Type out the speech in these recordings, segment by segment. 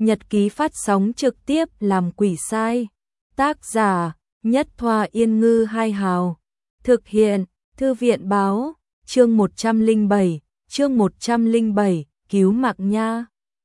Nhật ký phát sóng trực tiếp làm quỷ sai. Tác giả Nhất Thoa Yên Ngư Hai Hào. Thực hiện Thư viện Báo. Chương 107, cứu mạng nha.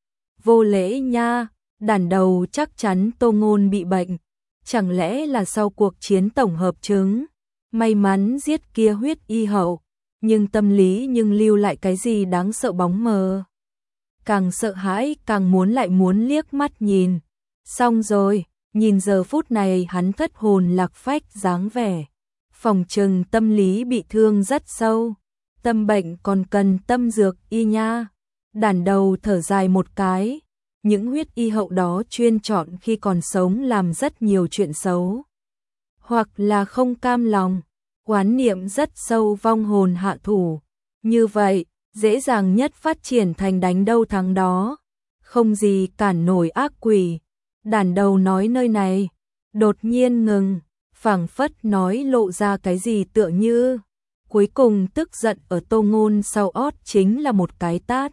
Vô lễ nha, đàn đầu chắc chắn Tô Ngôn bị bệnh. Chẳng lẽ là sau cuộc chiến tổng hợp chứng, may mắn giết kia huyết y hậu, nhưng tâm lý lưu lại cái gì đáng sợ bóng mờ. Càng sợ hãi càng muốn liếc mắt nhìn. Xong rồi, nhìn giờ phút này hắn thất hồn lạc phách dáng vẻ. Phòng trừng tâm lý bị thương rất sâu. Tâm bệnh còn cần tâm dược y nha. Đàn đầu thở dài một cái. Những huyết y hậu đó chuyên chọn khi còn sống làm rất nhiều chuyện xấu. Hoặc là không cam lòng, oán niệm rất sâu vong hồn hạ thủ. Như vậy, dễ dàng nhất phát triển thành đánh đâu thắng đó. Không gì cản nổi ác quỷ. Đàn đầu nói nơi này, đột nhiên ngừng, phảng phất nói lộ ra cái gì tựa như. Cuối cùng tức giận ở Tô Ngôn sau ót chính là một cái tát.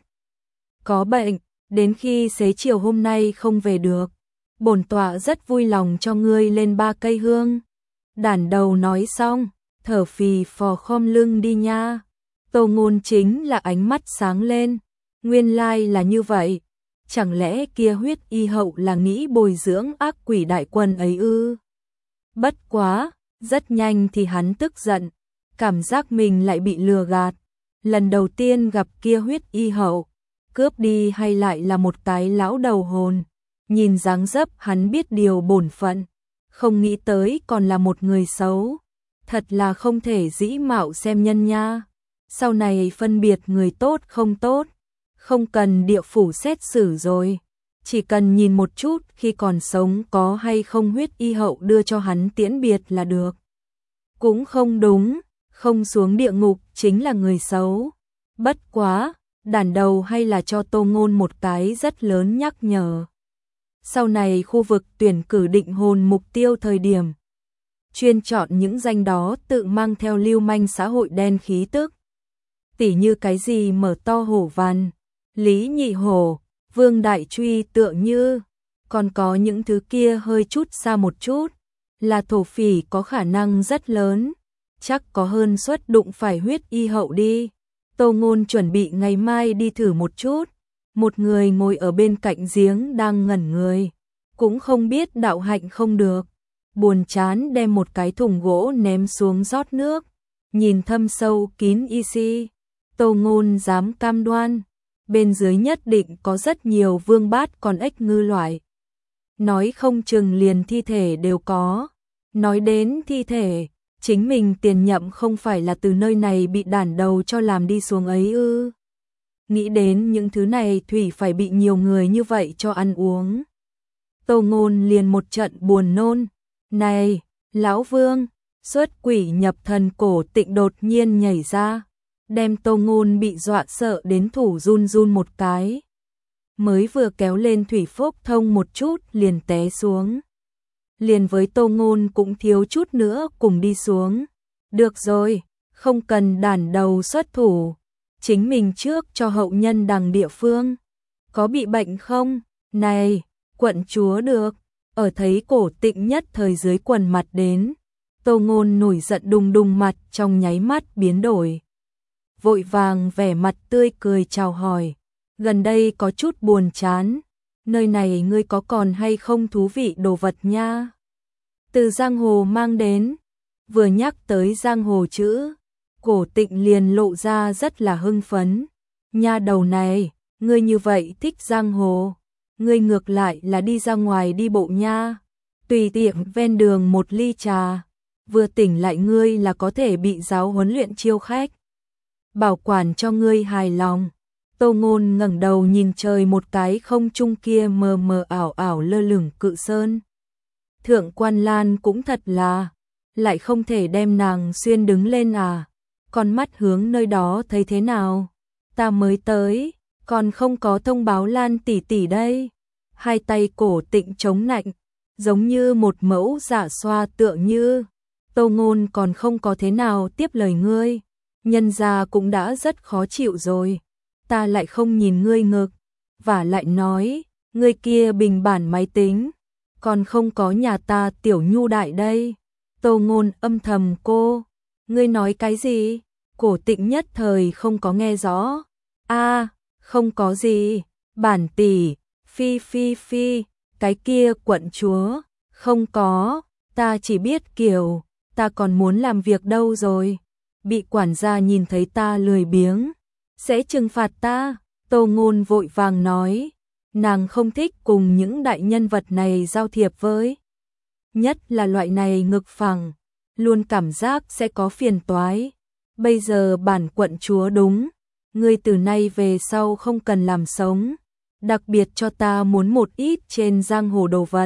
Có bệnh, đến khi xế chiều hôm nay không về được. Bổn tọa rất vui lòng cho ngươi lên 3 cây hương. Đàn đầu nói xong, thở phì phò khom lưng đi nha. Tô Ngôn chính là ánh mắt sáng lên. Nguyên lai là như vậy. Chẳng lẽ kia huyết y hậu là nghĩ bồi dưỡng ác quỷ đại quân ấy ư? Bất quá, rất nhanh thì hắn tức giận. Cảm giác mình lại bị lừa gạt. Lần đầu tiên gặp kia huyết y hậu, cướp đi hay lại là một cái lão đầu hồn. Nhìn dáng dấp hắn biết điều bổn phận, không nghĩ tới còn là một người xấu. Thật là không thể dĩ mạo xem nhân nha. Sau này phân biệt người tốt không tốt, không cần địa phủ xét xử rồi. Chỉ cần nhìn một chút khi còn sống có hay không huyết y hậu đưa cho hắn tiễn biệt là được. Cũng không đúng, không xuống địa ngục chính là người xấu. Bất quá, đàn đầu hay là cho Tô Ngôn một cái rất lớn nhắc nhở. Sau này khu vực tuyển cử định hồn mục tiêu thời điểm, chuyên chọn những danh đó tự mang theo lưu manh xã hội đen khí tức. Tỉ như cái gì Mở To Hổ Văn, Lý Nhị Hổ, Vương Đại Truy tựa như. Còn có những thứ kia hơi chút xa một chút, là thổ phỉ có khả năng rất lớn. Chắc có hơn suất đụng phải huyết y hậu đi. Tô Ngôn chuẩn bị ngày mai đi thử một chút. Một người ngồi ở bên cạnh giếng đang ngẩn người, cũng không biết đạo hạnh không được. Buồn chán đem một cái thùng gỗ ném xuống rót nước. Nhìn thâm sâu kín y si. Tô Ngôn dám cam đoan, bên dưới nhất định có rất nhiều vương bát con ếch ngư loại. Nói không chừng liền thi thể đều có. Nói đến thi thể, chính mình tiền nhậm không phải là từ nơi này bị đản đầu cho làm đi xuống ấy ư? Nghĩ đến những thứ này thủy phải bị nhiều người như vậy cho ăn uống. Tô Ngôn liền một trận buồn nôn. Này, lão vương, xuất quỷ nhập thần Cổ Tịnh đột nhiên nhảy ra, đem Tô Ngôn bị dọa sợ đến thủ run run một cái. Mới vừa kéo lên thủy phốc thông một chút liền té xuống. Liền với Tô Ngôn cũng thiếu chút nữa cùng đi xuống. Được rồi, không cần đản đầu xuất thủ. Chính mình trước cho hậu nhân đằng địa phương. Có bị bệnh không? Này, quận chúa được. Ở thấy Cổ Tịnh nhất thời dưới quần mặt đến. Tô Ngôn nổi giận đùng đùng mặt trong nháy mắt biến đổi. Vội vàng vẻ mặt tươi cười chào hỏi. Gần đây có chút buồn chán. Nơi này ngươi có còn hay không thú vị đồ vật nha? Từ giang hồ mang đến. Vừa nhắc tới giang hồ chữ, Cổ Tịnh liền lộ ra rất là hưng phấn. Nha đầu này, ngươi như vậy thích giang hồ. Ngươi ngược lại là đi ra ngoài đi bộ nha. Tùy tiện ven đường một ly trà. Vừa tỉnh lại ngươi là có thể bị giáo huấn luyện chiêu khách. Bảo quản cho ngươi hài lòng. Tô Ngôn ngẩng đầu nhìn trời một cái không trung kia mờ mờ ảo ảo lơ lửng cự sơn. Thượng Quan Lan cũng thật là, lại không thể đem nàng xuyên đứng lên à? Con mắt hướng nơi đó thấy thế nào? Ta mới tới, còn không có thông báo Lan tỷ tỷ đây. Hai tay Cổ Tịnh chống nạnh, giống như một mẫu giả xoa tựa như. Tô Ngôn còn không có thế nào tiếp lời ngươi. Nhân gia cũng đã rất khó chịu rồi. Ta lại không nhìn ngươi ngực. Và lại nói, Người kia bình bản máy tính, còn không có nhà ta Tiểu Nhu đại đây. Tô Ngôn âm thầm cô, ngươi nói cái gì? Cổ Tịnh nhất thời không có nghe rõ. A, không có gì, bản tỷ, phi phi phi, cái kia quận chúa, không có, ta chỉ biết kiểu, ta còn muốn làm việc đâu rồi. Bị quản gia nhìn thấy ta lười biếng, sẽ trừng phạt ta. Tô Ngôn vội vàng nói, nàng không thích cùng những đại nhân vật này giao thiệp với. Nhất là loại này ngực phẳng, luôn cảm giác sẽ có phiền toái. Bây giờ bản quận chúa đúng, ngươi từ nay về sau không cần làm sống, đặc biệt cho ta muốn một ít trên giang hồ đồ vật.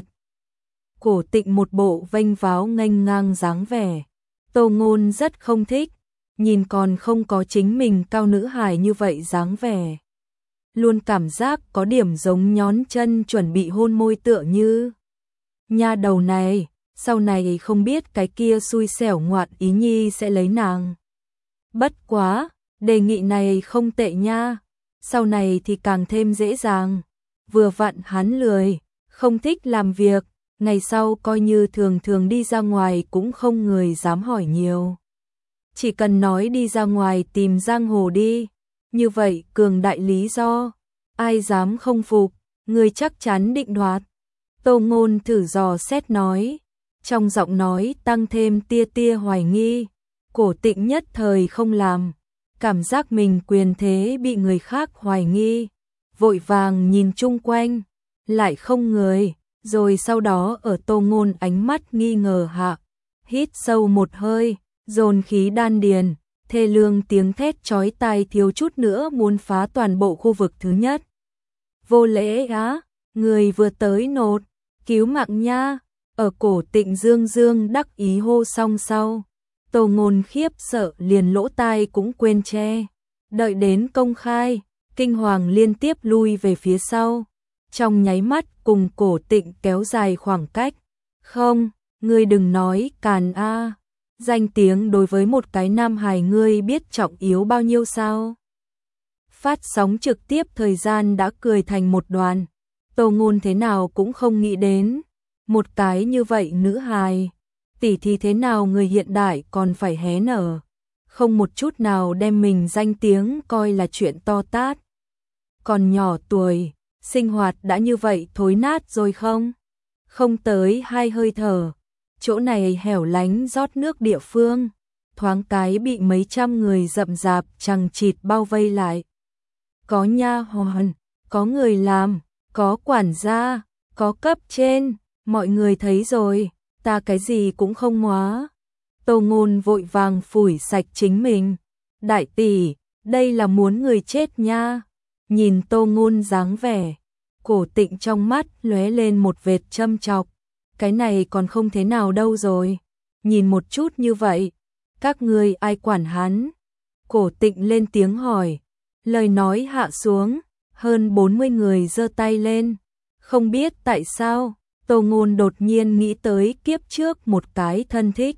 Cổ Tịnh một bộ vênh váo nghênh ngang dáng vẻ, Tô Ngôn rất không thích, nhìn còn không có chính mình cao nữ hài như vậy dáng vẻ. Luôn cảm giác có điểm giống nhón chân chuẩn bị hôn môi tựa như. Nha đầu này, sau này không biết cái kia xui xẻo ngoạn ý nhi sẽ lấy nàng. Bất quá, đề nghị này không tệ nha, sau này thì càng thêm dễ dàng. Vừa vặn hắn lười, không thích làm việc, ngày sau coi như thường thường đi ra ngoài cũng không người dám hỏi nhiều. Chỉ cần nói đi ra ngoài tìm giang hồ đi, như vậy cường đại lý do, ai dám không phục, người chắc chắn định đoạt. Tô Ngôn thử dò xét nói, trong giọng nói tăng thêm tia tia hoài nghi. Cổ Tịnh nhất thời không làm, cảm giác mình quyền thế bị người khác hoài nghi, vội vàng nhìn chung quanh, lại không người, rồi sau đó ở Tô Ngôn ánh mắt nghi ngờ hạ, hít sâu một hơi, dồn khí đan điền, thê lương tiếng thét chói tai thiếu chút nữa muốn phá toàn bộ khu vực thứ nhất. Vô lễ á, người vừa tới nột, cứu mạng nha, ở Cổ Tịnh dương dương đắc ý hô xong sau. Tô Ngôn khiếp sợ liền lỗ tai cũng quên che. Đợi đến công khai, kinh hoàng liên tiếp lui về phía sau. Trong nháy mắt cùng Cổ Tịnh kéo dài khoảng cách. Không, ngươi đừng nói càn a. Danh tiếng đối với một cái nam hài ngươi biết trọng yếu bao nhiêu sao? Phát sóng trực tiếp thời gian đã cười thành một đoàn. Tô Ngôn thế nào cũng không nghĩ đến. Một cái như vậy nữ hài. Tỷ thì thế nào người hiện đại còn phải hé nở, không một chút nào đem mình danh tiếng coi là chuyện to tát. Còn nhỏ tuổi, sinh hoạt đã như vậy thối nát rồi không? Không tới 2 hơi thở, chỗ này hẻo lánh rót nước địa phương, thoáng cái bị mấy trăm người rậm rạp chằng chịt bao vây lại. Có nha hoàn, có người làm, có quản gia, có cấp trên, mọi người thấy rồi. Ta cái gì cũng không hóa. Tô Ngôn vội vàng phủi sạch chính mình. Đại tỷ, đây là muốn người chết nha. Nhìn Tô Ngôn dáng vẻ, Cổ Tịnh trong mắt lóe lên một vệt châm chọc. Cái này còn không thế nào đâu rồi. Nhìn một chút như vậy, các ngươi ai quản hắn? Cổ Tịnh lên tiếng hỏi. Lời nói hạ xuống, hơn 40 người giơ tay lên. Không biết tại sao, Tô Ngôn đột nhiên nghĩ tới kiếp trước một cái thân thích.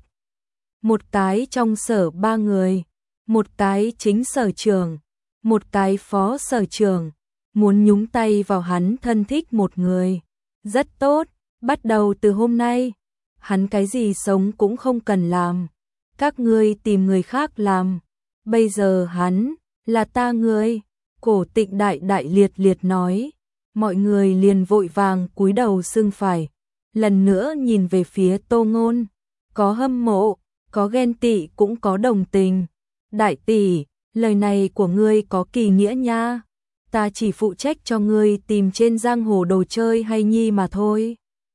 Một cái trong sở 3 người, một cái chính sở trưởng, một cái phó sở trưởng, muốn nhúng tay vào hắn thân thích một người. Rất tốt, bắt đầu từ hôm nay, hắn cái gì sống cũng không cần làm. Các ngươi tìm người khác làm. Bây giờ hắn, là ta người. Cổ Tịnh đại liệt liệt nói. Mọi người liền vội vàng cúi đầu xưng phải. Lần nữa nhìn về phía Tô Ngôn. Có hâm mộ, có ghen tị cũng có đồng tình. Đại tỷ, lời này của ngươi có kỳ nghĩa nha. Ta chỉ phụ trách cho ngươi tìm trên giang hồ đồ chơi hay nhi mà thôi.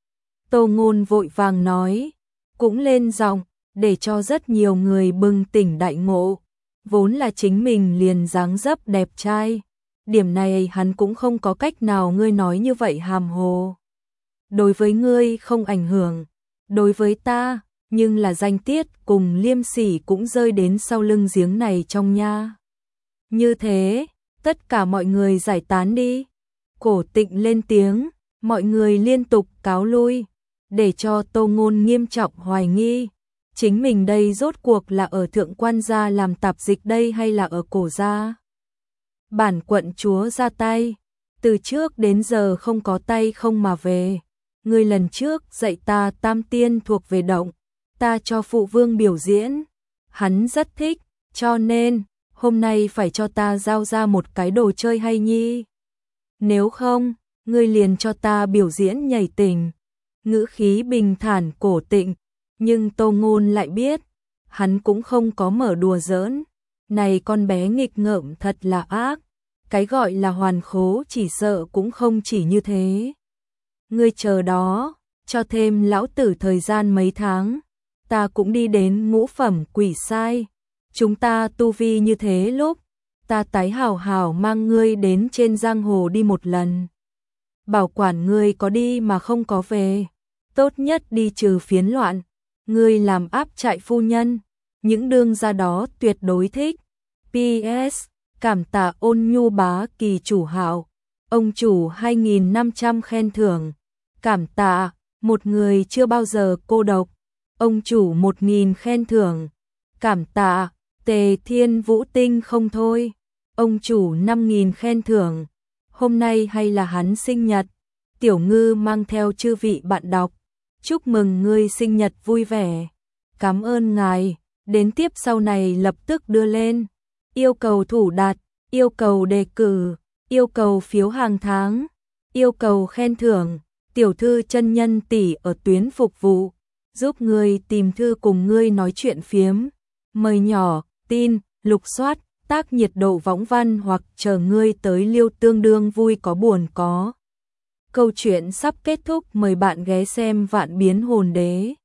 Tô Ngôn vội vàng nói. Cũng lên giọng, để cho rất nhiều người bừng tỉnh đại ngộ. Vốn là chính mình liền dáng dấp đẹp trai. Điểm này hắn cũng không có cách nào ngươi nói như vậy hàm hồ. Đối với ngươi không ảnh hưởng, đối với ta, nhưng là danh tiết cùng liêm sỉ cũng rơi đến sau lưng giếng này trong nha. Như thế, tất cả mọi người giải tán đi. Cổ Tịnh lên tiếng, mọi người liên tục cáo lui, để cho Tô Ngôn nghiêm trọng hoài nghi. Chính mình đây rốt cuộc là ở thượng quan gia làm tạp dịch đây hay là ở cổ gia? Bản quận chúa ra tay, từ trước đến giờ không có tay không mà về. Ngươi lần trước dạy ta tam tiên thuộc về động, ta cho phụ vương biểu diễn, hắn rất thích, cho nên hôm nay phải cho ta giao ra một cái đồ chơi hay nhi. Nếu không, ngươi liền cho ta biểu diễn nhảy tình. Ngữ khí bình thản cổ tịnh, nhưng Tô Ngôn lại biết, hắn cũng không có mở đùa giỡn. Này con bé nghịch ngợm thật là ác, cái gọi là hoàn khố chỉ sợ cũng không chỉ như thế. Ngươi chờ đó, cho thêm lão tử thời gian mấy tháng, ta cũng đi đến ngũ phẩm quỷ sai. Chúng ta tu vi như thế lúc, ta tái hảo hảo mang ngươi đến trên giang hồ đi một lần. Bảo quản ngươi có đi mà không có về, tốt nhất đi trừ phiến loạn, ngươi làm áp trại phu nhân, những đương gia đó tuyệt đối thích. PS, cảm tạ Ôn Nhu bá kỳ chủ hạo, ông chủ 2.500 khen thưởng, cảm tạ, một người chưa bao giờ cô độc, ông chủ 1.000 khen thưởng, cảm tạ, Tề Thiên Vũ Tinh không thôi, ông chủ 5.000 khen thưởng, hôm nay hay là hắn sinh nhật, Tiểu Ngư mang theo chư vị bạn đọc, chúc mừng ngươi sinh nhật vui vẻ, cảm ơn ngài, đến tiếp sau này lập tức đưa lên, yêu cầu thủ đạt, yêu cầu đề cử, yêu cầu phiếu hàng tháng, yêu cầu khen thưởng, tiểu thư chân nhân tỷ ở tuyến phục vụ, giúp ngươi tìm thư cùng ngươi nói chuyện phiếm, mời nhỏ, tin, lục soát, tác nhiệt độ võng văn hoặc chờ ngươi tới liêu tương đương vui có buồn có. Câu chuyện sắp kết thúc, mời bạn ghé xem Vạn Biến Hồn Đế.